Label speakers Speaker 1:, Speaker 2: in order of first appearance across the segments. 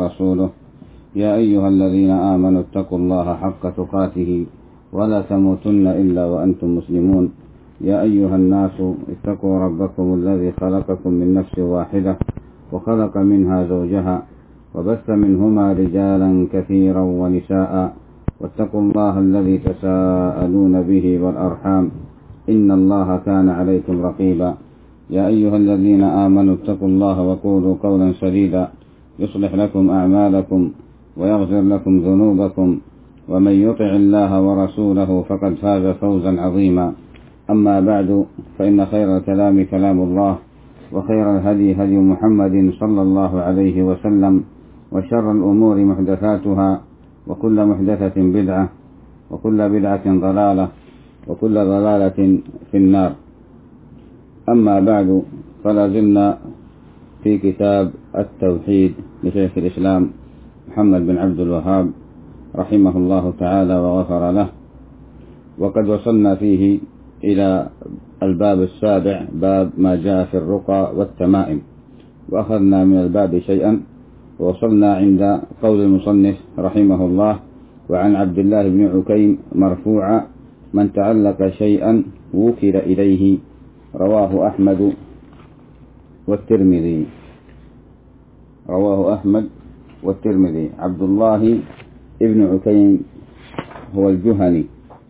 Speaker 1: ورسوله. يا أيها الذين آمنوا اتقوا الله حق تقاته ولا تموتن إلا وأنتم مسلمون. يا أيها الناس اتقوا ربكم الذي خلقكم من نفس واحدة وخلق منها زوجها وبث منهما رجالا كثيرا ونساء، واتقوا الله الذي تساءلون به والأرحام إن الله كان عليكم رقيبا. يا أيها الذين آمنوا اتقوا الله وقولوا قولا سديدا يصلح لكم أعمالكم ويغفر لكم ذنوبكم، ومن يطع الله ورسوله فقد فاز فوزا عظيما. أما بعد، فإن خير الكلام كلام الله، وخير الهدي هدي محمد صلى الله عليه وسلم، وشر الأمور محدثاتها، وكل محدثة بدعة، وكل بدعة ضلالة، وكل ضلالة في النار. أما بعد، فلا زلنا في كتاب التوحيد لشيخ الإسلام محمد بن عبد الوهاب رحمه الله تعالى وغفر له، وقد وصلنا فيه إلى الباب السابع، باب ما جاء في الرقى والتمائم، وأخذنا من الباب شيئا، ووصلنا عند قول المصنف رحمه الله: وعن عبد الله بن عكيم مرفوعا: من تعلق شيئا وكل إليه. رواه أحمد والترمذي. رواه أحمد والترمذي. عبد الله بن عكيم هو الجهني،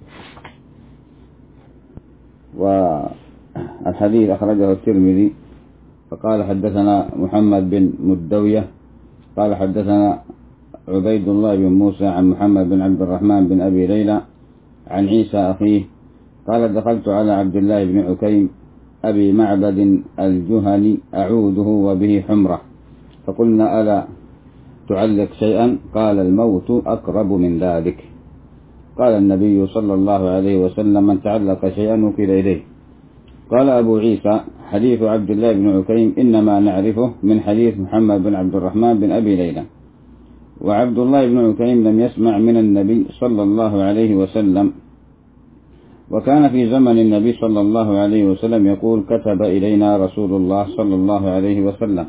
Speaker 1: والحديث أخرجه الترمذي، فقال حدثنا محمد بن مدوية قال حدثنا عبيد الله بن موسى عن محمد بن عبد الرحمن بن أبي ليلى عن عيسى أخيه قال: دخلت على عبد الله بن عكيم أبي معبد الجهني أعوده وبه حمرة، فقلنا: ألا تعلق شيئا؟ قال: الموت أقرب من ذلك. قال النبي صلى الله عليه وسلم: من تعلق شيئا وكل إليه. قال أبو عيسى: حديث عبد الله بن عكيم إنما نعرفه من حديث محمد بن عبد الرحمن بن أبي ليلى، وعبد الله بن عكيم لم يسمع من النبي صلى الله عليه وسلم، وكان في زمن النبي صلى الله عليه وسلم يقول: كتب إلينا رسول الله صلى الله عليه وسلم.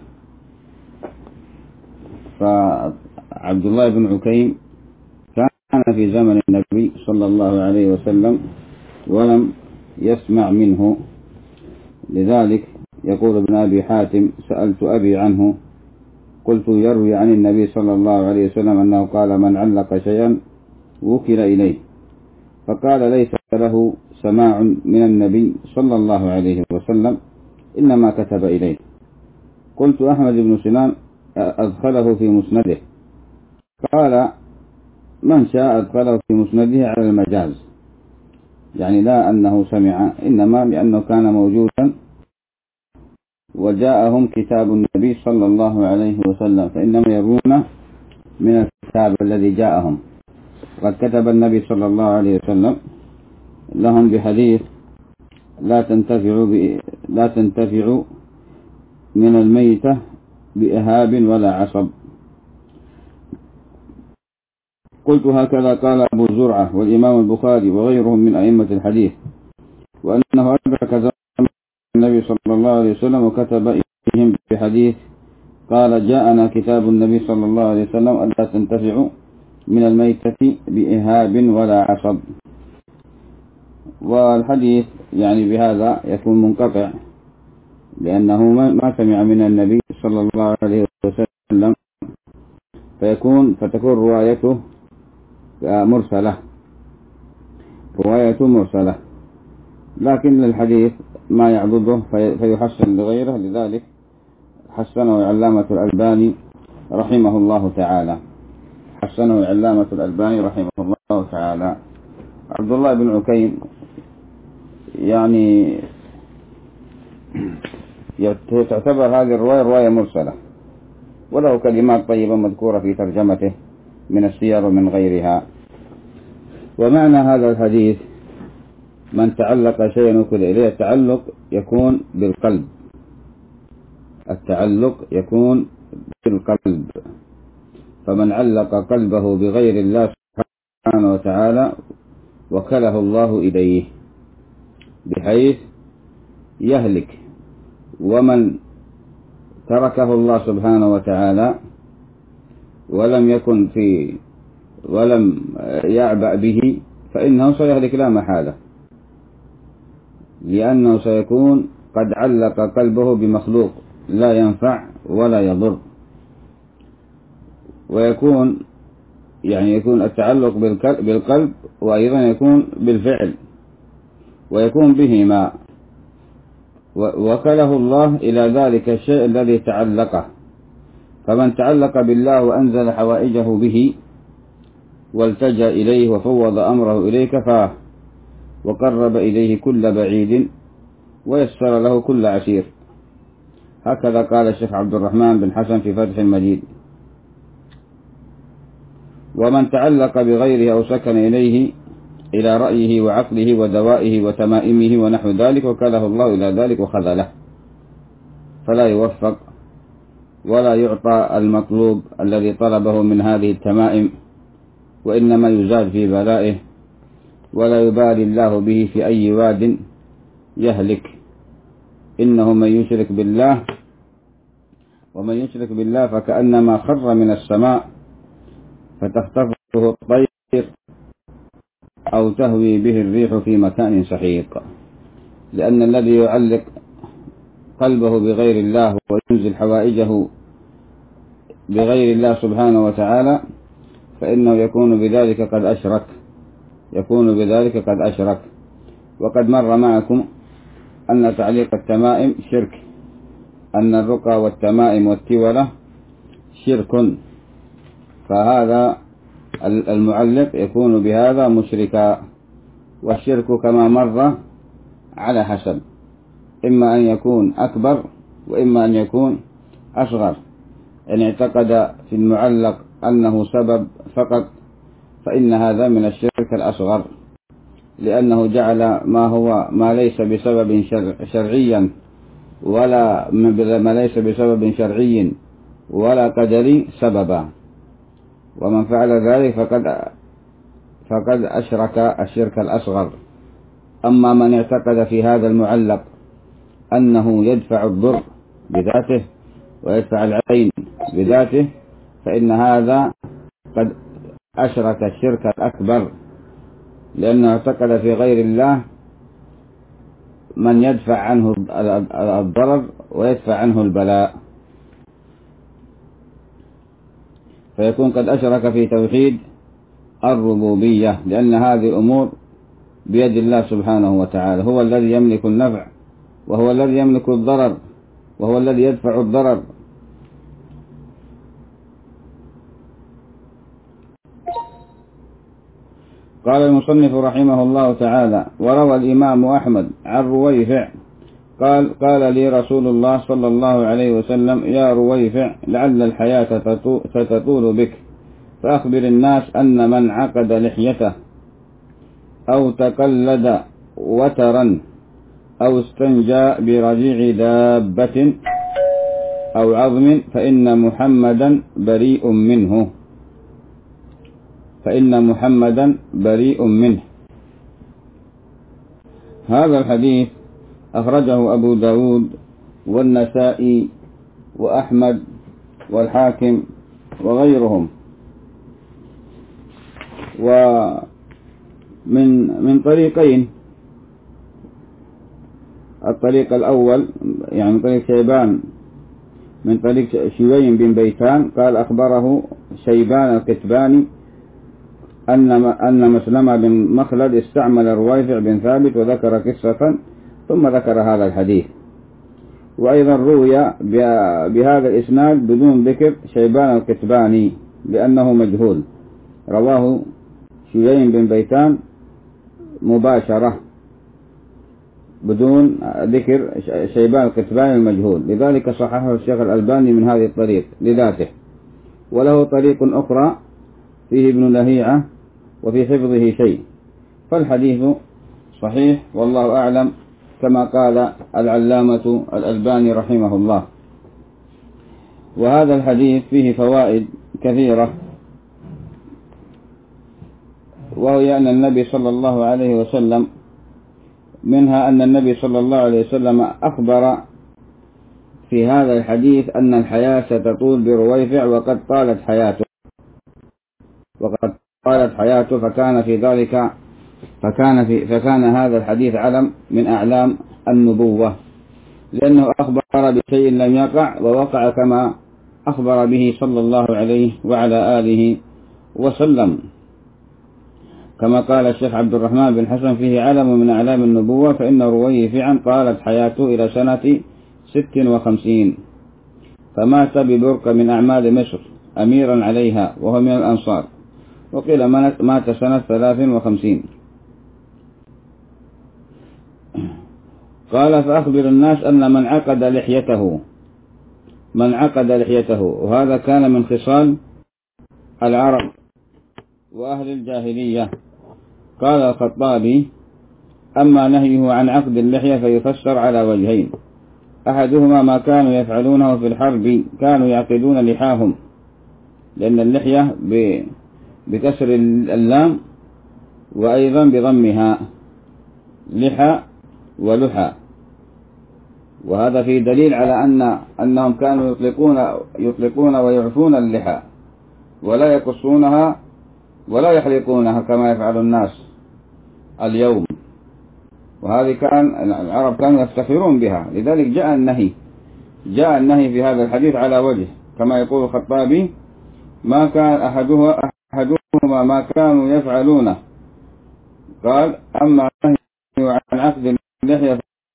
Speaker 1: فعبد الله بن عكيم كان في زمن النبي صلى الله عليه وسلم ولم يسمع منه، لذلك يقول ابن أبي حاتم: سألت أبي عنه، قلت: يروي عن النبي صلى الله عليه وسلم أنه قال: من علق شيئا وكل إليه. فقال: ليس له سماع من النبي صلى الله عليه وسلم، إنما كتب إليه. قلت: أحمد بن سنان أدخله في مسنده. قال: من شاء أدخله في مسنده على المجاز، يعني لا أنه سمع، إنما لأنه كان موجودا وجاءهم كتاب النبي صلى الله عليه وسلم، فإنما يروون من الكتاب الذي جاءهم. قد كتب النبي صلى الله عليه وسلم لهم بحديث: لا تنتفع من الميتة بإهاب ولا عصب. قلت: هكذا قال أبو زرعة والإمام البخاري وغيرهم من أئمة الحديث، وأنه أدرك زمن النبي صلى الله عليه وسلم وكتب إليهم بحديث قال: جاءنا كتاب النبي صلى الله عليه وسلم ألا تنتفع من الميتة بإهاب ولا عصب. والحديث يعني بهذا يكون منقطع، لأنه ما سمع من النبي صلى الله عليه وسلم، فتكون روايته مرسلة، لكن الحديث ما يعضده فيحسن لغيره، لذلك حسنه علامة الألباني رحمه الله تعالى. عبد الله بن عكيم يعني تعتبر هذه الرواية رواية مرسلة، وله كلمات طيبة مذكورة في ترجمته من السير ومن غيرها. ومعنى هذا الحديث: من تعلق شيئا وكل إليه. التعلق يكون بالقلب، فمن علق قلبه بغير الله سبحانه وتعالى وكله الله إليه بحيث يهلك، ومن تركه الله سبحانه وتعالى ولم يعبأ به فإنه سيهلك لا محالة، لأنه سيكون قد علق قلبه بمخلوق لا ينفع ولا يضر، ويكون يكون التعلق بالقلب، وأيضا يكون بالفعل، ويكون بهما، وكله الله إلى ذلك الشيء الذي تعلقه. فمن تعلق بالله وأنزل حوائجه به والتجأ إليه وفوض أمره إليه كفاه، وقرب إليه كل بعيد ويسر له كل عسير. هكذا قال الشيخ عبد الرحمن بن حسن في فتح المجيد. ومن تعلق بغيره أو سكن إليه إلى رأيه وعقله ودوائه وتمائمه ونحو ذلك وكله الله إلى ذلك وخذله، فلا يوفق ولا يعطى المطلوب الذي طلبه من هذه التمائم، وإنما يزاد في بلائه، ولا يبالي الله به في أي واد يهلك. إنه من يشرك بالله فكأنما خر من السماء فتخطفه الطير أو تهوي به الريح في مكان سحيق. لأن الذي يعلق قلبه بغير الله وينزل حوائجه بغير الله سبحانه وتعالى فإنه يكون بذلك قد أشرك. وقد مر معكم أن تعليق التمائم شرك، أن الرقى والتمائم والتولة شرك، فهذا المعلق يكون بهذا مشركا. والشرك كما مر على حسب، إما أن يكون أكبر وإما أن يكون أصغر. إن اعتقد في المعلق أنه سبب فقط فإن هذا من الشرك الأصغر، لأنه جعل ما ليس بسبب شرعيا ولا قدري سببا، ومن فعل ذلك فقد أشرك الشرك الأصغر. أما من اعتقد في هذا المعلق أنه يدفع الضر بذاته ويدفع العين بذاته فإن هذا قد أشرك الشرك الأكبر، لأنه اعتقد في غير الله من يدفع عنه الضرر ويدفع عنه البلاء، فيكون قد أشرك في توحيد الربوبية، لأن هذه الأمور بيد الله سبحانه وتعالى. هو الذي يملك النفع، وهو الذي يملك الضرر، وهو الذي يدفع الضرر. قال المصنف رحمه الله تعالى: وروى الإمام أحمد عن رويفع قال لي رسول الله صلى الله عليه وسلم: يا رويفع، لعل الحياة ستطول بك، فأخبر الناس أن من عقد لحيته أو تقلد وترا أو استنجى برجيع دابة أو عظم فإن محمدا بريء منه. هذا الحديث أخرجه أبو داود والنسائي وأحمد والحاكم وغيرهم. ومن طريقين: الطريق الأول يعني من طريق شيبان، من طريق شويم بن بيتان قال أخبره شيبان الكتباني أن مسلمة بن مخلد استعمل رويفع بن ثابت وذكر قصة ثم ذكر هذا الحديث. وأيضا روي بهذا الإسناد بدون ذكر شيبان الكتباني لأنه مجهول، رواه شويم بن بيتان مباشرة بدون ذكر شيبان الكتباني المجهول، لذلك صححه الشيخ الألباني من هذه الطريق لذاته. وله طريق أخرى فيه ابن لهيعة وفي حفظه شيء، فالحديث صحيح والله أعلم، كما قال العلامة الألباني رحمه الله. وهذا الحديث فيه فوائد كثيرة، وهي أن النبي صلى الله عليه وسلم منها أن النبي صلى الله عليه وسلم أخبر في هذا الحديث أن الحياة ستطول برويفع وقد طالت حياته، وقد قالت حياته، فكان هذا الحديث علم من أعلام النبوة، لأنه أخبر بشيء لم يقع ووقع كما أخبر به صلى الله عليه وعلى آله وسلم. كما قال الشيخ عبد الرحمن بن حسن فيه علم من أعلام النبوة، فإن رويفعا قالت حياته إلى سنة 56، فمات ببرك من أعمال مصر أميرا عليها وهو من الأنصار، وقيل مات سنة 53. قال فأخبر الناس أن من عقد لحيته، وهذا كان من خصال العرب وأهل الجاهلية. قال الخطابي: أما نهيه عن عقد اللحية فيفسر على وجهين: أحدهما ما كانوا يفعلونه في الحرب، كانوا يعقدون لحاهم، لأن اللحية بكسر اللام وأيضا بضمها، لحى ولحى، وهذا فيه دليل على أنهم كانوا يطلقون ويعفون اللحى ولا يقصونها ولا يحلقونها كما يفعل الناس اليوم، وهذه العرب كانوا يفتخرون بها. لذلك جاء النهي في هذا الحديث على وجه، كما يقول الخطابي: ما كان أحدهما ما كانوا يفعلونه. قال: أما النهي عن عقد اللحية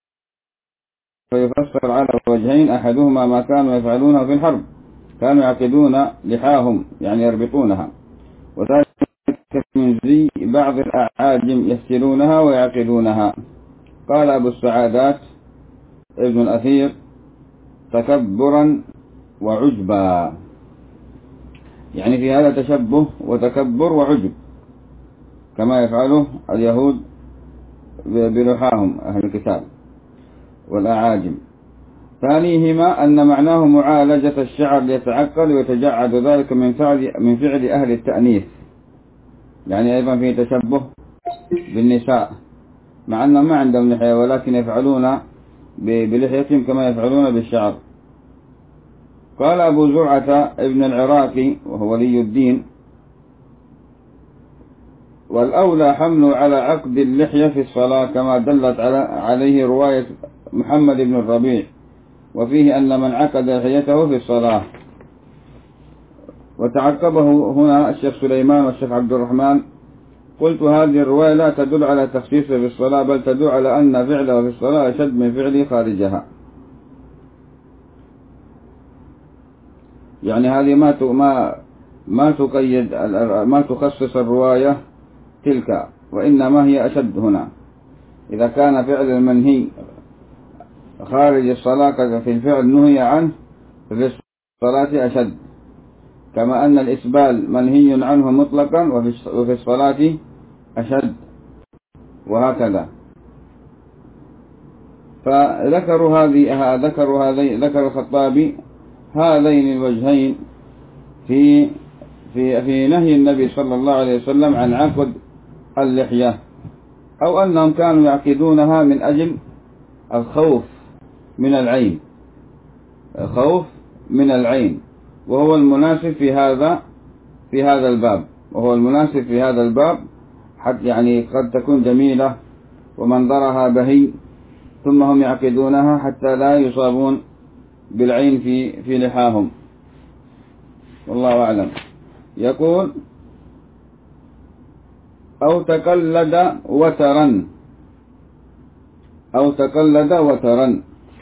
Speaker 1: فيفسر على وجهين: أحدهما ما كانوا يفعلونه في الحرب، كانوا يعقدون لحاهم يعني يربطونها، وذلك من زي بعض الأعاجم يفتلونها ويعقدونها. قال أبو السعادات ابن الأثير: تكبرا وعجبا، يعني في هذا تشبه وتكبر وعجب كما يفعله اليهود بلحاهم أهل الكتاب والأعاجم. ثانيهما أن معناه معالجة الشعر ليتعقل ويتجعد، ذلك من فعل أهل التأنيث، يعني أيضا فيه تشبه بالنساء، مع أنهم ما عندهم لحية ولكن يفعلون بلحيتهم كما يفعلون بالشعر. قال أبو زرعة ابن العراقي وهو ولي الدين: والأولى حمله على عقد اللحية في الصلاة، كما دلت عليه رواية محمد بن الربيع، وفيه أن من عقد لحيته في الصلاة. وتعقبه هنا الشيخ سليمان والشيخ عبد الرحمن: قلت هذه الرواية لا تدل على تخصيصه في الصلاة، بل تدل على أن فعله في الصلاة أشد من فعله خارجها. يعني هذه ما تقيد، ما تخصص الرواية تلك، وإنما هي أشد هنا. إذا كان فعل المنهي خارج الصلاة في الفعل نهي عنه، ففي الصلاة أشد، كما أن الإسبال منهي عنه مطلقا وفي الصلاة أشد، وهكذا. ذكر الخطابي هذين الوجهين في نهي النبي صلى الله عليه وسلم عن عقد اللحية، أو أنهم كانوا يعقدونها من أجل الخوف من العين، وهو المناسب في هذا الباب، حتى يعني قد تكون جميلة ومنظرها بهي، ثم هم يعقدونها حتى لا يصابون بالعين في لحاهم، والله أعلم. يقول: أو تقلد وترا،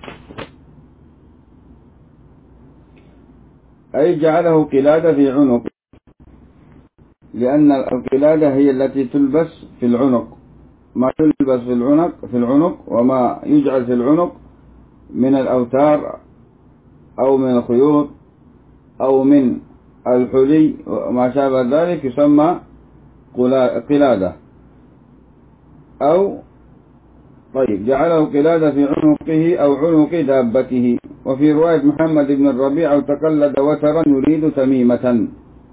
Speaker 1: أي جعله قلادة في عنق، لأن القلادة هي التي تلبس في العنق، ما تلبس في العنق وما يجعل في العنق من الأوتار أو من الخيوط أو من الحلي وما شابه ذلك يسمى قلادة. جعله قلادة في عنقه أو عنق دابته. وفي رواية محمد بن الربيع: تقلد وترا يريد تميمة،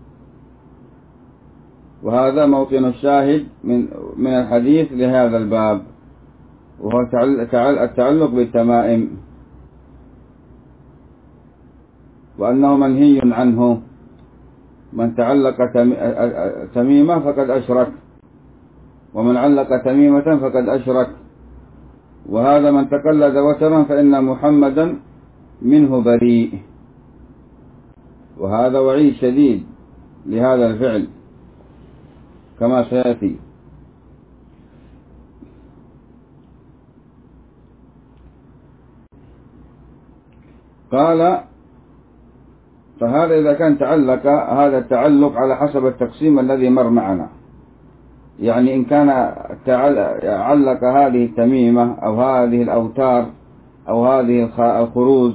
Speaker 1: وهذا موطن الشاهد من الحديث لهذا الباب، وهو التعلق بالتمائم، وأنه منهي عنه. من تعلق تميمة فقد أشرك، ومن علق تميمة فقد أشرك. وهذا من تقلد وترا فإن محمدا منه بريء. وهذا وعيد شديد لهذا الفعل كما سيأتي. قال فهذا إذا كان تعلق، هذا التعلق على حسب التقسيم الذي مر معنا. يعني إن كان علق هذه التميمة أو هذه الأوتار أو هذه الخروز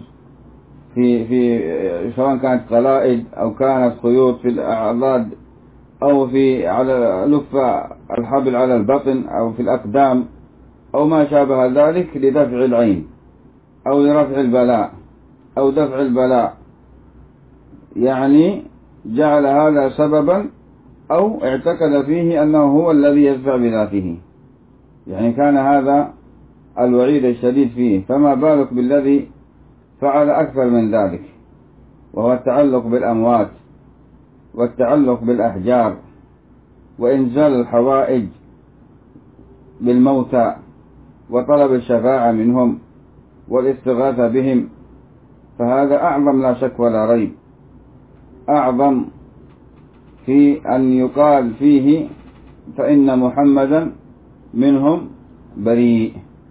Speaker 1: في سواء كانت قلائد أو كانت خيوط في الأعضاد أو في على لف الحبل على البطن أو في الأقدام أو ما شابه ذلك لدفع العين أو لرفع البلاء أو دفع البلاء، يعني جعل هذا سببا أو اعتقد فيه أنه هو الذي يدفع بذاته، يعني كان هذا الوعيد الشديد فيه. فما بالك بالذي فعل أكثر من ذلك، وهو التعلق بالأموات والتعلق بالأحجار وإنزال الحوائج بالموتى وطلب الشفاعة منهم والاستغاثة بهم. فهذا أعظم لا شك ولا ريب، أعظم في أن يقال فيه فإن محمدا منهم بريء.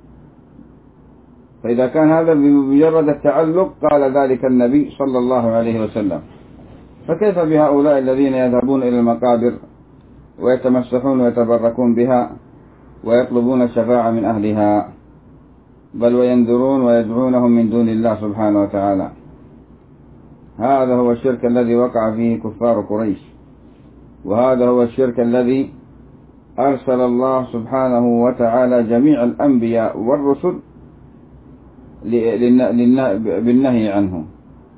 Speaker 1: فإذا كان هذا بمجرد التعلق قال ذلك النبي صلى الله عليه وسلم، فكيف بهؤلاء الذين يذهبون إلى المقابر ويتمسحون ويتبركون بها ويطلبون الشفاعة من أهلها، بل وينذرون ويدعونهم من دون الله سبحانه وتعالى. هذا هو الشرك الذي وقع فيه كفار قريش، وهذا هو الشرك الذي أرسل الله سبحانه وتعالى جميع الأنبياء والرسل بالنهي عنه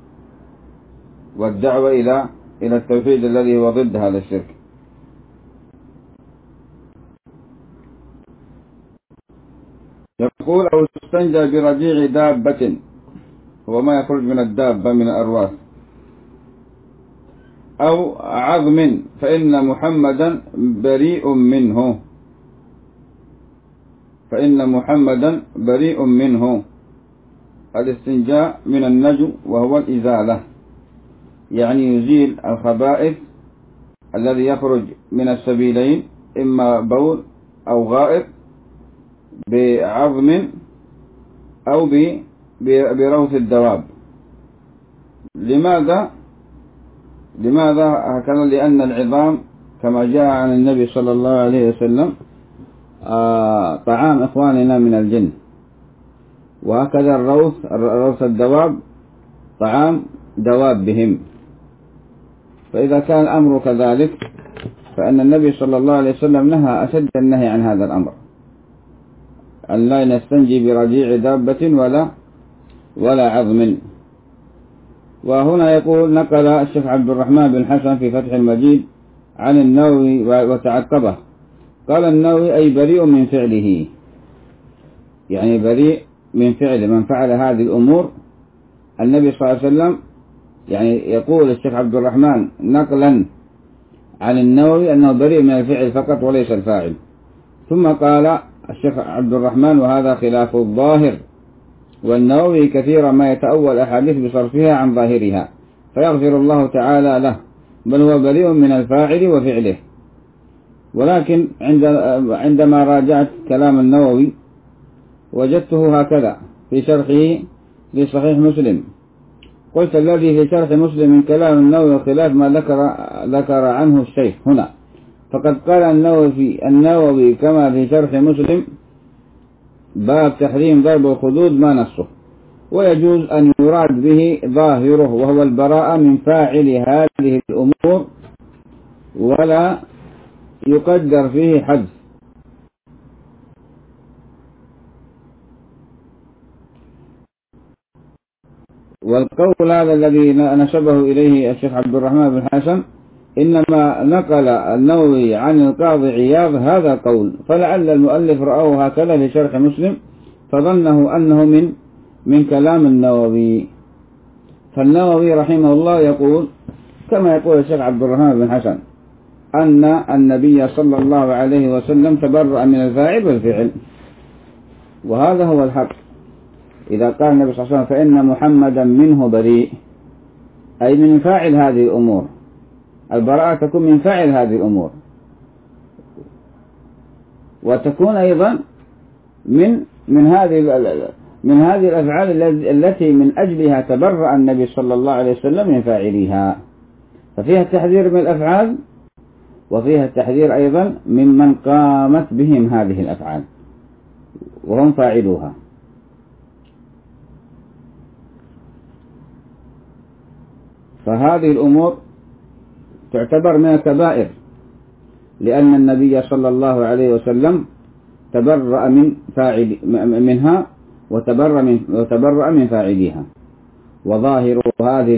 Speaker 1: والدعوة إلى التوحيد الذي هو ضد هذا الشرك. يقول أو استنجى برجيع دابة، هو ما يخرج من الدابة من الأرواح، أو عظم فإن محمدا بريء منه، فإن محمدا بريء منه. الاستنجاء من النجو وهو الإزالة، يعني يزيل الخبائث الذي يخرج من السبيلين، إما بول أو غائط بعظم أو بروث الدواب. لماذا هكذا؟ لأن العظام كما جاء عن النبي صلى الله عليه وسلم طعام إخواننا من الجن، وهكذا الروث الدواب طعام دوابهم. فإذا كان الأمر كذلك فإن النبي صلى الله عليه وسلم نهى أشد النهي عن هذا الأمر، أن لا نستنجي برجيع دابة ولا عظم. وهنا يقول نقل الشيخ عبد الرحمن بن حسن في فتح المجيد عن النووي وتعقبه، قال النووي أي بريء من فعله، يعني بريء من فعل من فعل هذه الأمور. النبي صلى الله عليه وسلم، يعني يقول الشيخ عبد الرحمن نقلا عن النووي أنه بريء من الفعل فقط وليس الفاعل. ثم قال الشيخ عبد الرحمن وهذا خلاف الظاهر، والنووي كثيرا ما يتأول أحاديث بصرفها عن ظاهرها فيغفر الله تعالى له، بل هو بريء من الفاعل وفعله. ولكن عندما راجعت كلام النووي وجدته هكذا في شرحه لصحيح مسلم، قلت الذي في شرح مسلم من كلام النووي خلاف ما ذكر عنه الشيخ هنا، فقد قال النووي كما في شرح مسلم باب تحريم ضرب الخدود ما نصه، ويجوز أن يراد به ظاهره وهو البراءة من فاعل هذه الأمور ولا يقدر فيه حدث. والقول هذا الذي نسبه إليه الشيخ عبد الرحمن بن حسن إنما نقل النووي عن القاضي عياض هذا القول، فلعل المؤلف رأوه هكذا في شرح مسلم فظنه أنه من كلام النووي. فالنووي رحمه الله يقول كما يقول الشيخ عبد الرحمن بن حسن أن النبي صلى الله عليه وسلم تبرأ من الفاعل والفعل، وهذا هو الحق. إذا قال النبي صلى الله عليه وسلم فإن محمدا منه بريء، أي من فاعل هذه الأمور، البراءة تكون من فاعل هذه الأمور، وتكون أيضا من هذه الأفعال التي من أجلها تبرأ النبي صلى الله عليه وسلم من فاعلها. ففيها التحذير من الأفعال، وفيها التحذير أيضا ممن قامت بهم هذه الأفعال وهم فاعلوها. فهذه الأمور تعتبر من الكبائر، لأن النبي صلى الله عليه وسلم تبرأ منها وتبرأ من فاعليها. وظاهر هذه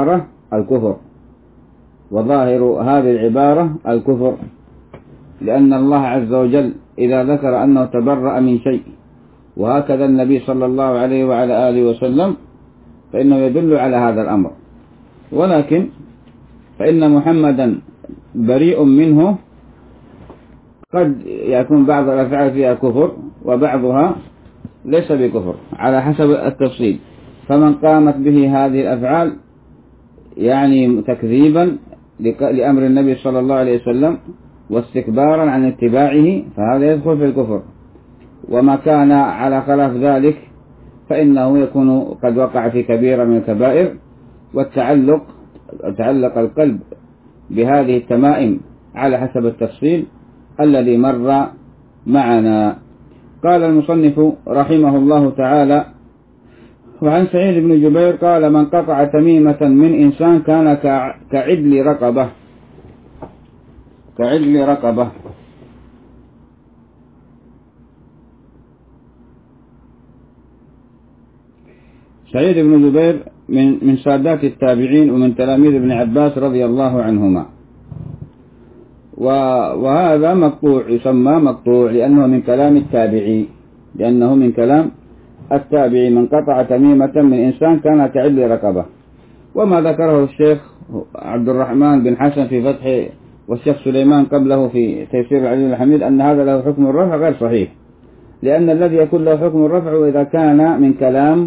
Speaker 1: العبارة الكفر، لأن الله عز وجل إذا ذكر أنه تبرأ من شيء، وهكذا النبي صلى الله عليه وعلى آله وسلم، فإنه يدل على هذا الأمر. ولكن فإن محمدا بريء منه قد يكون بعض الأفعال فيها كفر وبعضها ليس بكفر على حسب التفصيل. فمن قامت به هذه الأفعال يعني تكذيبا لأمر النبي صلى الله عليه وسلم واستكبارا عن اتباعه، فهذا يدخل في الكفر. وما كان على خلاف ذلك فإنه يكون قد وقع في كبيرة من الكبائر. وتعلق القلب بهذه التمائم على حسب التفصيل الذي مر معنا. قال المصنف رحمه الله تعالى: وعن سعيد بن جبير قال: من قطع تميمة من إنسان كان كعدل رقبة. سعيد بن جبير من سادات التابعين ومن تلاميذ ابن عباس رضي الله عنهما، وهذا مقطوع، يسمى مقطوع لأنه من كلام التابعي. من قطع تميمة من إنسان كان كعدل رقبة. وما ذكره الشيخ عبد الرحمن بن حسن في فتح، والشيخ سليمان قبله في تيسير العليم الحميد، أن هذا له حكم الرفع غير صحيح، لأن الذي يكون له حكم الرفع إذا كان من كلام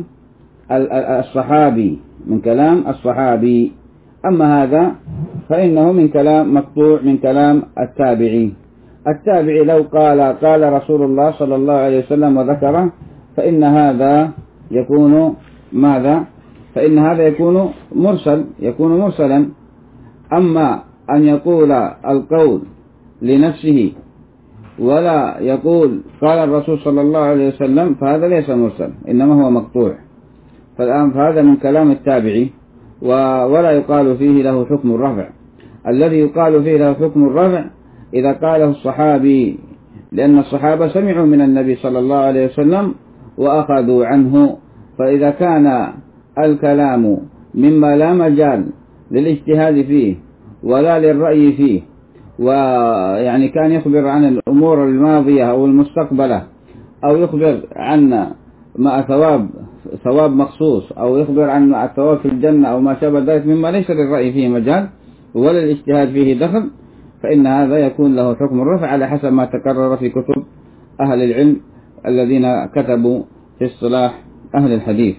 Speaker 1: الصحابي، أما هذا فإنه من كلام مقطوع من كلام التابعي. لو قال رسول الله صلى الله عليه وسلم وذكره، فإن هذا يكون ماذا؟ فإن هذا يكون مرسلا. أما أن يقول القول لنفسه ولا يقول قال الرسول صلى الله عليه وسلم، فهذا ليس مرسل، إنما هو مقطوع. فهذا من كلام التابعي، ولا يقال فيه له حكم الرفع. الذي يقال فيه له حكم الرفع إذا قاله الصحابي، لأن الصحابة سمعوا من النبي صلى الله عليه وسلم وأخذوا عنه. فإذا كان الكلام مما لا مجال للاجتهاد فيه ولا للرأي فيه، ويعني كان يخبر عن الأمور الماضية أو المستقبلة، أو يخبر عن ما ثواب مخصوص، أو يخبر عن الثواب في الجنة أو ما شابه ذلك مما ليس للرأي فيه مجال ولا الاجتهاد فيه دخل، فإن هذا يكون له حكم الرفع على حسب ما تكرر في كتب أهل العلم الذين كتبوا في اصطلاح أهل الحديث.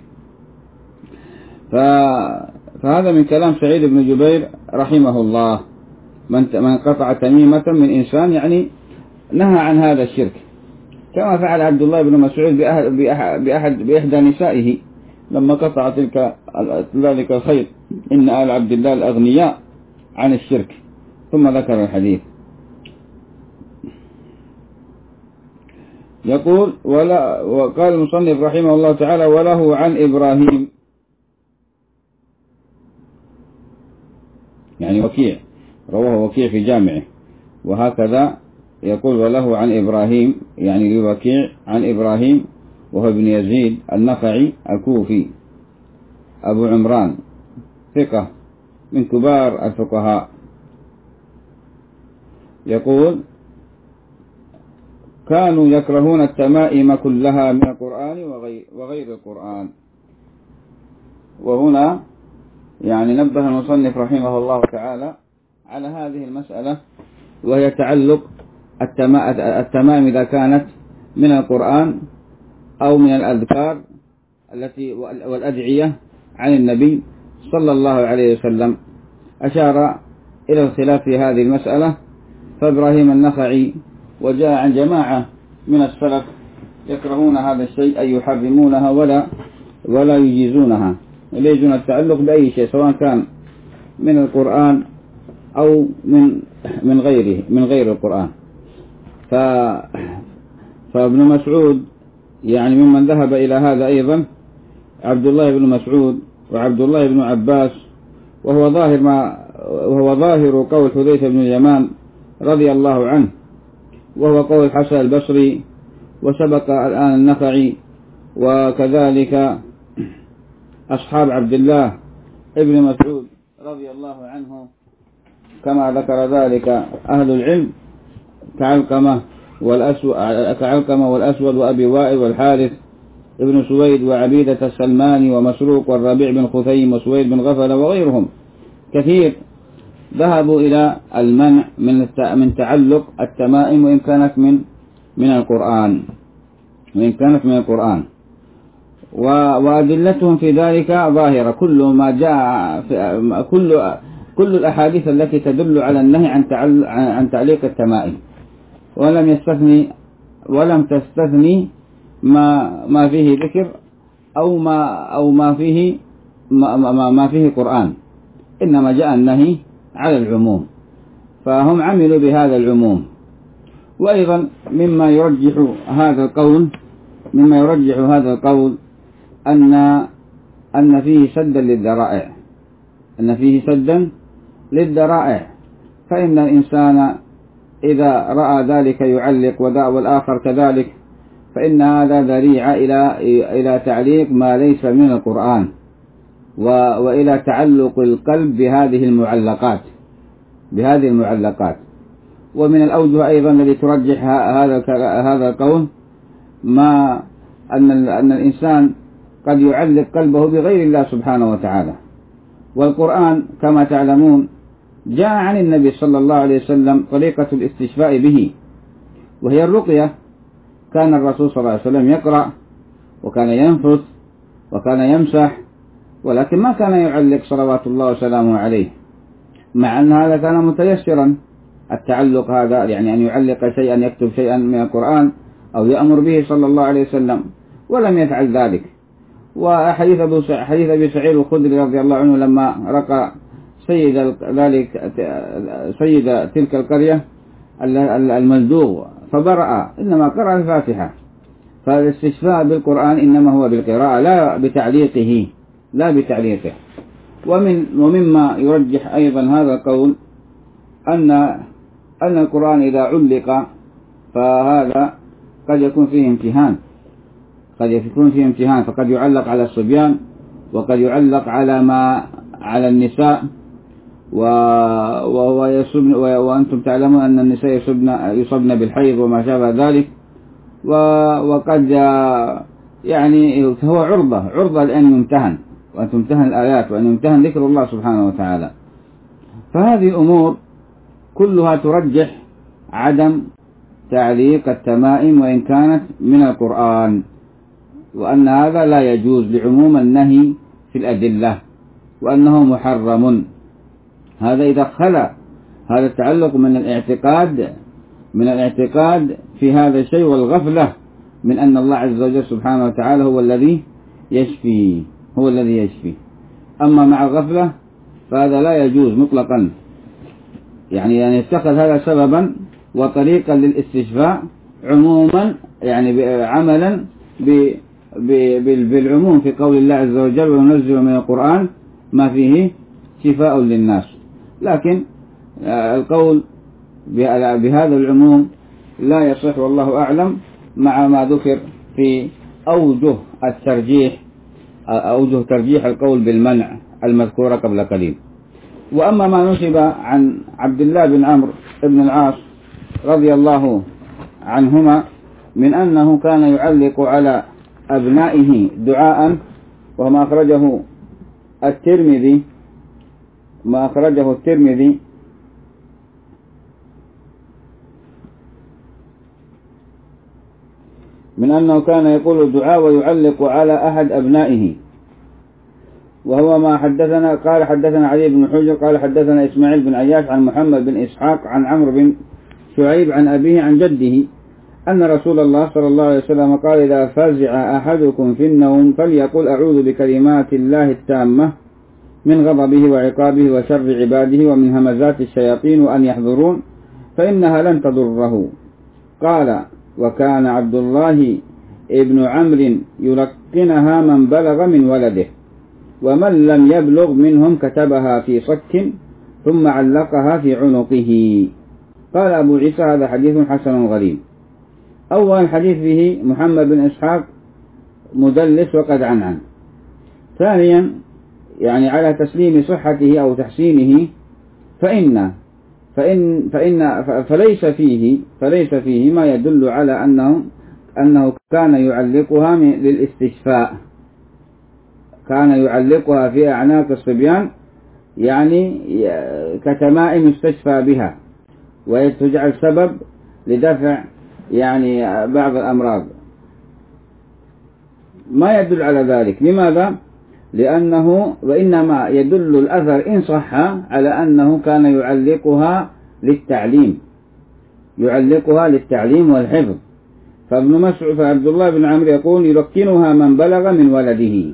Speaker 1: فهذا من كلام سعيد بن جبير رحمه الله: من قطع تميمة من إنسان، يعني نهى عن هذا الشرك، كما فعل عبد الله بن مسعود بإحدى نسائه لما قطع ذلك الخير: إن آل عبد الله الأغنياء عن الشرك، ثم ذكر الحديث. يقول: وقال المصنف رحمه الله تعالى: وله عن إبراهيم، يعني وكيع، رواه وكيع في جامعه. وهكذا يقول: وله عن إبراهيم، يعني لوكيع عن إبراهيم، وهو ابن يزيد النخعي الكوفي أبو عمران، ثقة من كبار الفقهاء. يقول: كانوا يكرهون التمائم كلها من القرآن وغير القرآن. وهنا يعني نبه المصنف رحمه الله تعالى على هذه المسألة، وهي تعلق التمائم إذا كانت من القرآن أو من الأذكار التي والأدعية عن النبي صلى الله عليه وسلم. أشار إلى الخلاف في هذه المسألة، فإبراهيم النخعي وجاء عن جماعة من السلف يكرهون هذا الشيء، أي يحرمونها ولا يجيزونها، يجوزون التعلق بأي شيء سواء كان من القرآن أو من غير القرآن. فابن مسعود يعني ممن ذهب إلى هذا أيضا عبد الله بن مسعود وعبد الله بن عباس، وهو ظاهر قول حذيفة بن اليمان رضي الله عنه، وهو قول الحسن البصري، وسبق الآن النخعي، وكذلك أصحاب عبد الله ابن مسعود رضي الله عنه، كما ذكر ذلك أهل العلم كعلقمة والأسود وأبي وائل والحارث ابن سويد وعبيدة السلماني ومسروق والربيع بن خثيم وسويد بن غفل وغيرهم كثير ذهبوا إلى المنع من تعلق التمائم وإن كانت من القرآن، وأدلتهم في ذلك ظاهرة. كل ما جاء كل الأحاديث التي تدل على النهي عن تعليق التمائم، ولم تستثني ما فيه ذكر أو ما فيه قرآن، إنما جاء النهي على العموم، فهم عملوا بهذا العموم. وأيضا مما يرجح هذا القول أن فيه سدا للذرائع، فإن الإنسان إذا رأى ذلك يعلق والآخر كذلك، فإن هذا ذريعة إلى تعليق ما ليس من القرآن، وإلى تعلق القلب بهذه المعلقات. ومن الأوجه أيضا الذي ترجح هذا القول أن الإنسان قد يعلق قلبه بغير الله سبحانه وتعالى. والقرآن كما تعلمون جاء عن النبي صلى الله عليه وسلم طريقة الاستشفاء به، وهي الرقية. كان الرسول صلى الله عليه وسلم يقرأ، وكان ينفث، وكان يمسح، ولكن ما كان يعلق صلوات الله وسلامه عليه، مع أن هذا كان متيسرا. التعلق هذا يعني أن يعلق شيئا، يكتب شيئا من القرآن أو يأمر به صلى الله عليه وسلم، ولم يفعل ذلك. وحديث أبي سعيد الخدري رضي الله عنه لما رقى سيد تلك القرية الملدوغ فبرأ، إنما قرأ الفاتحة. فالاستشفاء بالقرآن إنما هو بالقراءة لا بتعليقه. ومما يرجح أيضا هذا القول أن القرآن إذا علق فهذا قد يكون فيه امتحان، فقد يعلق على الصبيان، وقد يعلق على النساء، وأنتم تعلمون أن النساء يصبن بالحيض وما شابه ذلك، وقد يعني هو عرضة لأن يمتهن، وأن تمتهن الآيات، وأن يمتهن ذكر الله سبحانه وتعالى. فهذه الأمور كلها ترجح عدم تعليق التمائم وإن كانت من القرآن، وأن هذا لا يجوز لعموم النهي في الأدلة، وأنه محرم. هذا إذا خلا هذا التعلق من الاعتقاد في هذا الشيء، والغفلة من أن الله عز وجل سبحانه وتعالى هو الذي يشفي. أما مع الغفلة فهذا لا يجوز مطلقا، يعني أن يتخذ هذا سببا وطريقا للاستشفاء عموما، يعني عملا بالعموم في قول الله عز وجل: وننزل من القرآن ما فيه شفاء للناس. لكن القول بهذا العموم لا يصح والله أعلم، مع ما ذكر في أوجه ترجيح القول بالمنع المذكورة قبل قليل. وأما ما نسب عن عبد الله بن عمرو بن العاص رضي الله عنهما من أنه كان يعلق على أبنائه دعاء، وما أخرجه الترمذي ما أخرجه الترمذي من أنه كان يقول الدعاء ويعلق على أحد أبنائه، وهو ما حدثنا قال حدثنا علي بن حجر قال حدثنا إسماعيل بن عياش عن محمد بن إسحاق عن عمرو بن شعيب عن أبيه عن جده أن رسول الله صلى الله عليه وسلم قال إذا فزع أحدكم في النوم فليقل أعوذ بكلمات الله التامة من غضبه وعقابه وشر عباده ومن همزات الشياطين وأن يحضرون فإنها لن تضره. قال وكان عبد الله ابن عمرو يلقنها من بلغ من ولده، ومن لم يبلغ منهم كتبها في صك ثم علقها في عنقه. قال أبو عيسى هذا حديث حسن غريب. أول حديث فيه محمد بن إسحاق مدلس وقد عنعن. ثانيا يعني على تسليم صحته أو تحسينه فليس فيه ما يدل على أنه كان يعلقها للاستشفاء، كان يعلقها في أعناق الصبيان يعني كتمائم يستشفى بها وتجعل سبب لدفع يعني بعض الأمراض. ما يدل على ذلك. لماذا؟ لأنه وإنما يدل الأثر إن صح على أنه كان يعلقها للتعليم والحفظ. فابن مسعود فعبد الله بن عمرو يقول يلقنها من بلغ من ولده،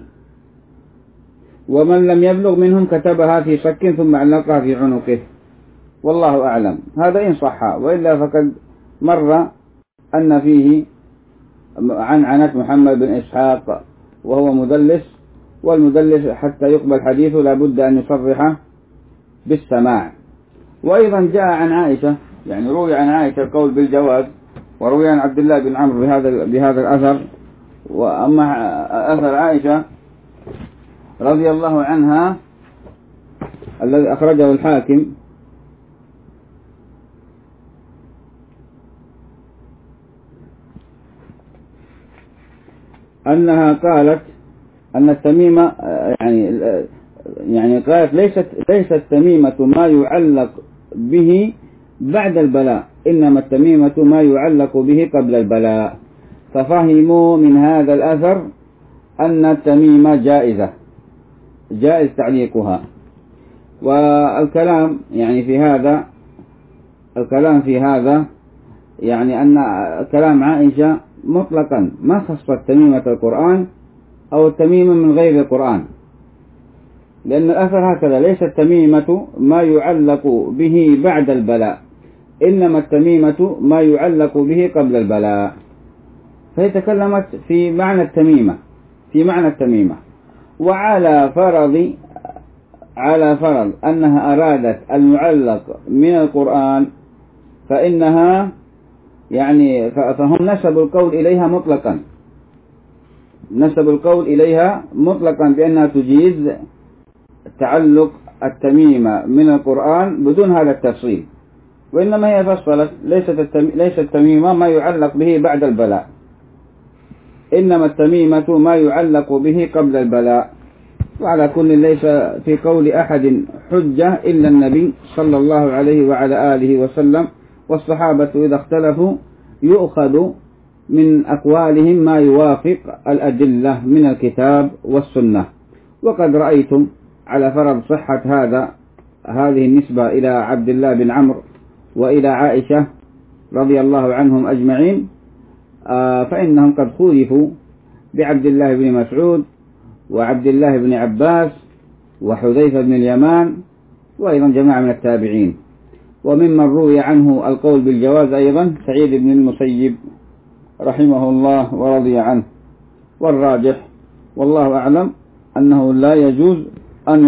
Speaker 1: ومن لم يبلغ منهم كتبها في صك ثم علقها في عنقه. والله أعلم. هذا إن صح، وإلا فقد مر أن فيه عنعنة محمد بن إسحاق وهو مدلس، والمدلس حتى يقبل حديثه لابد أن يصرح بالسماع. وأيضا جاء عن عائشة، يعني روي عن عائشة القول بالجواز، وروي عن عبد الله بن عمرو بهذا الأثر. وأما أثر عائشة رضي الله عنها الذي أخرجه الحاكم أنها قالت أن التميمة يعني قالت ليست التميمة ما يعلق به بعد البلاء، إنما التميمة ما يعلق به قبل البلاء. ففهموا من هذا الأثر أن التميمة جائز تعليقها. والكلام يعني في هذا يعني أن كلام عائشة مطلقا ما خصت تميمة القرآن أو التميمة من غير القرآن، لأن الأثر هكذا: ليس التميمة ما يعلق به بعد البلاء، إنما التميمة ما يعلق به قبل البلاء. فهي تكلمت في معنى التميمة، وعلى فرض أنها أرادت المعلق من القرآن فإنها يعني فهم نسبوا القول إليها مطلقا بأنها تجيز تعلق التميمة من القرآن بدون هذا التفصيل. وإنما هي فصلت: ليس التميمة ما يعلق به بعد البلاء، إنما التميمة ما يعلق به قبل البلاء. وعلى كل ليس في قول أحد حجة إلا النبي صلى الله عليه وعلى آله وسلم، والصحابة إذا اختلفوا يؤخذ من أقوالهم ما يوافق الأدلة من الكتاب والسنة. وقد رأيتم على فرض صحة هذه النسبة إلى عبد الله بن عمرو وإلى عائشة رضي الله عنهم أجمعين، فإنهم قد خولفوا بعبد الله بن مسعود وعبد الله بن عباس وحذيفة بن اليمان وأيضا جماعة من التابعين. وممن روي عنه القول بالجواز أيضا سعيد بن المسيب رحمه الله ورضي عنه. والراجح والله أعلم أنه لا يجوز أن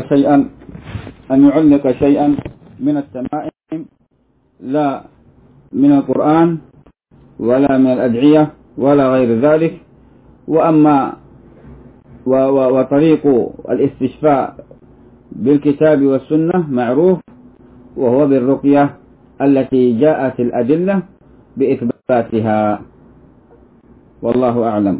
Speaker 1: يعلق شيئا من التمائم، لا من القرآن ولا من الأدعية ولا غير ذلك. وأما وطريق الاستشفاء بالكتاب والسنة معروف، وهو بالرقية التي جاءت الأدلة بإثباتها. والله أعلم.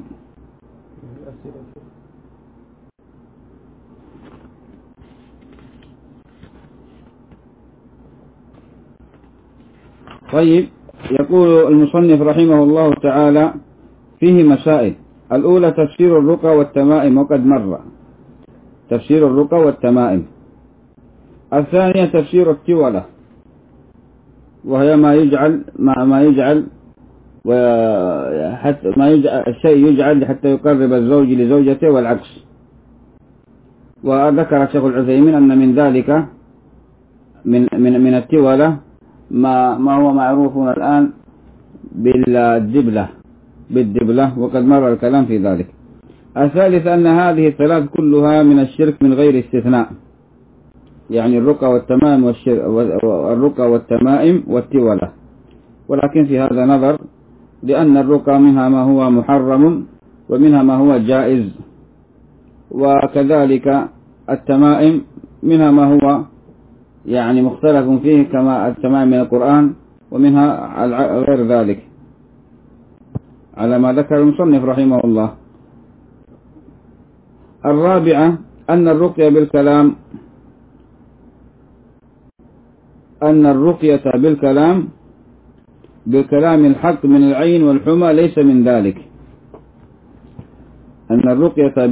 Speaker 1: طيب، يقول المصنف رحمه الله تعالى: فيه مسائل. الأولى تفسير الرقى والتمائم، وقد مر تفسير الرقى والتمائم. الثانية تفسير التولة، وهي ما يجعل وحتى ما يجعل الشيء يجعل حتى يقرب الزوج لزوجته والعكس. وذكر الشيخ العثيمين أن من ذلك من التولة ما هو معروف الآن بالدبلة، وقد مر الكلام في ذلك. الثالث أن هذه الثلاث كلها من الشرك من غير استثناء، يعني الرقى والتمائم والتولة. ولكن في هذا نظر، لأن الرقى منها ما هو محرم ومنها ما هو جائز، وكذلك التمائم منها ما هو يعني مختلف فيه كما التمائم من القرآن، ومنها غير ذلك على ما ذكر المصنف رحمه الله. الرابعة أن الرقية بالكلام الحق من العين والحمى ليس من ذلك. أن الرقية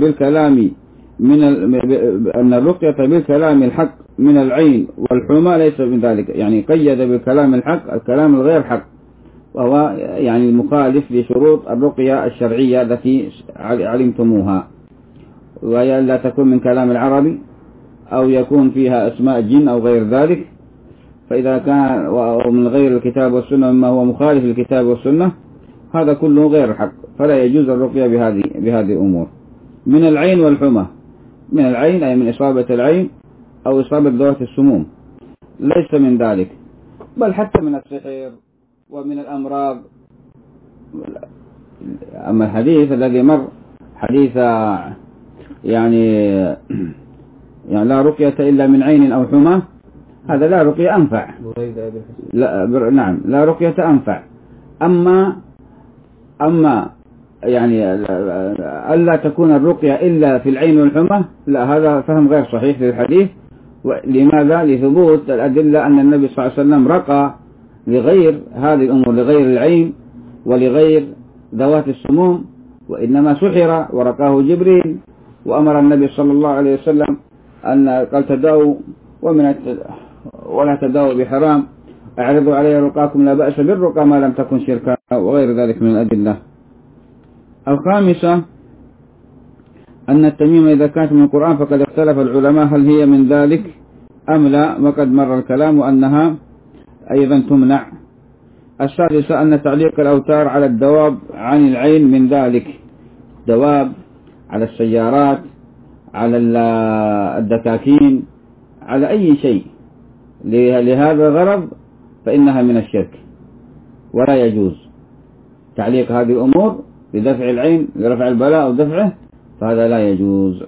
Speaker 1: بالكلام الحق من العين والحمى ليس من ذلك، يعني قيد بالكلام الحق الكلام الغير حق، وهو يعني المخالف لشروط الرقية الشرعية التي علمتموها، وهي لا تكون من كلام العربي أو يكون فيها أسماء جن أو غير ذلك. فإذا كان من غير الكتاب والسنة مما هو مخالف للكتاب والسنة، هذا كله غير حق، فلا يجوز الرقية بهذه الأمور. من العين والحمى، من العين أي من إصابة العين أو إصابة ذوات السموم، ليس من ذلك. بل حتى من السحر ومن الأمراض. أما الحديث الذي مر حديث يعني لا رقية إلا من عين أو حمى، هذا لا رقية أنفع. نعم، لا رقية أنفع. أما يعني ألا تكون الرقية إلا في العين والحمى، لا، هذا فهم غير صحيح للحديث. لماذا؟ لثبوت الأدلة أن النبي صلى الله عليه وسلم رقى لغير هذه الأمور، لغير العين ولغير ذوات السموم، وإنما سحر ورقاه جبريل. وأمر النبي صلى الله عليه وسلم أن قال تداووا ولا تداووا بحرام، اعرضوا علي رقاكم لا بأس بالرقى ما لم تكن شركا، وغير ذلك من الأدلة. الخامسة أن التميمة إذا كانت من القرآن فقد اختلف العلماء هل هي من ذلك أم لا، وقد مر الكلام وأنها أيضا تمنع. السادسة أن تعليق الأوتار على الدواب عن العين من ذلك، دواب على السيارات، على الدكاكين، على أي شيء لهذا الغرض، فإنها من الشرك، ولا يجوز تعليق هذه الأمور لدفع العين، لرفع البلاء أو دفعه، فهذا لا يجوز.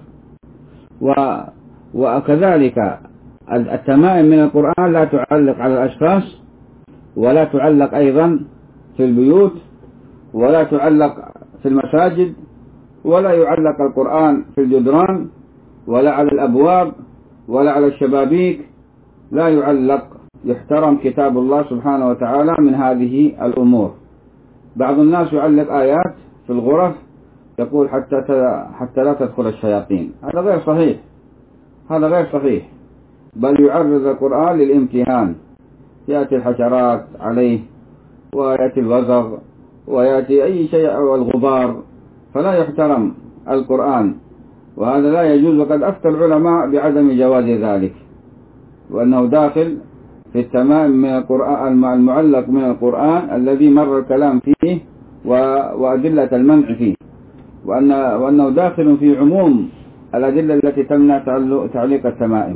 Speaker 1: وكذلك التمائم من القرآن لا تعلق على الأشخاص، ولا تعلق أيضا في البيوت، ولا تعلق في المساجد، ولا يعلق القرآن في الجدران، ولا على الأبواب، ولا على الشبابيك، لا يعلق. يحترم كتاب الله سبحانه وتعالى من هذه الأمور. بعض الناس يعلق آيات في الغرف، يقول حتى لا تدخل الشياطين. هذا غير صحيح، هذا غير صحيح. بل يعرض القرآن للامتهان، يأتي الحشرات عليه، ويأتي الوزغ، ويأتي أي شيء أو الغبار، فلا يحترم القرآن، وهذا لا يجوز. وقد أفتى العلماء بعدم جواز ذلك، وأنه داخل في التمام من القرآن المعلق من القرآن الذي مر الكلام فيه وأدلة المنع فيه، وأنه داخل في عموم الأدلة التي تمنع تعليق التمائم.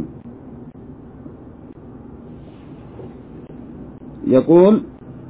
Speaker 1: يقول: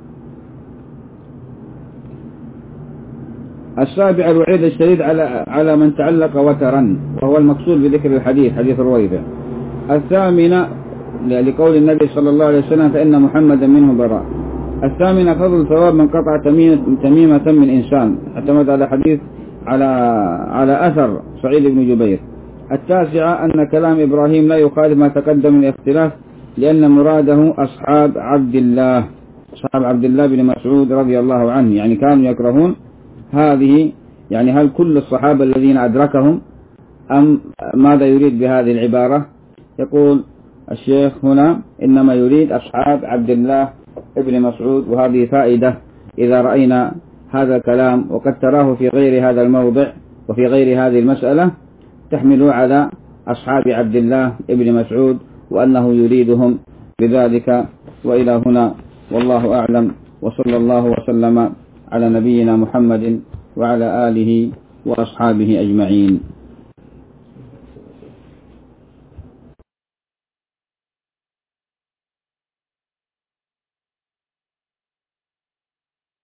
Speaker 1: السابع الوعيد الشديد على من تعلق وترا، وهو المقصود بذكر الحديث، حديث رويفة. الثامنة لقول النبي صلى الله عليه وسلم فإن محمدا منه براء. الثامنة فضل ثواب من قطع تميمة من إنسان، اعتمد على حديث على أثر سعيد بن جبير. التاسعة أن كلام إبراهيم لا يخالف ما تقدم من الاختلاف، لأن مراده أصحاب عبد الله أصحاب عبد الله بن مسعود رضي الله عنه، يعني كانوا يكرهون هذه، يعني هل كل الصحابة الذين أدركهم أم ماذا يريد بهذه العبارة؟ يقول الشيخ هنا إنما يريد أصحاب عبد الله بن مسعود، وهذه فائدة إذا رأينا هذا الكلام وقد تراه في غير هذا الموضع وفي غير هذه المسألة تحمل على أصحاب عبد الله بن مسعود وأنه يريدهم بذلك. وإلى هنا والله أعلم، وصلى الله وسلم على نبينا محمد وعلى آله وأصحابه أجمعين.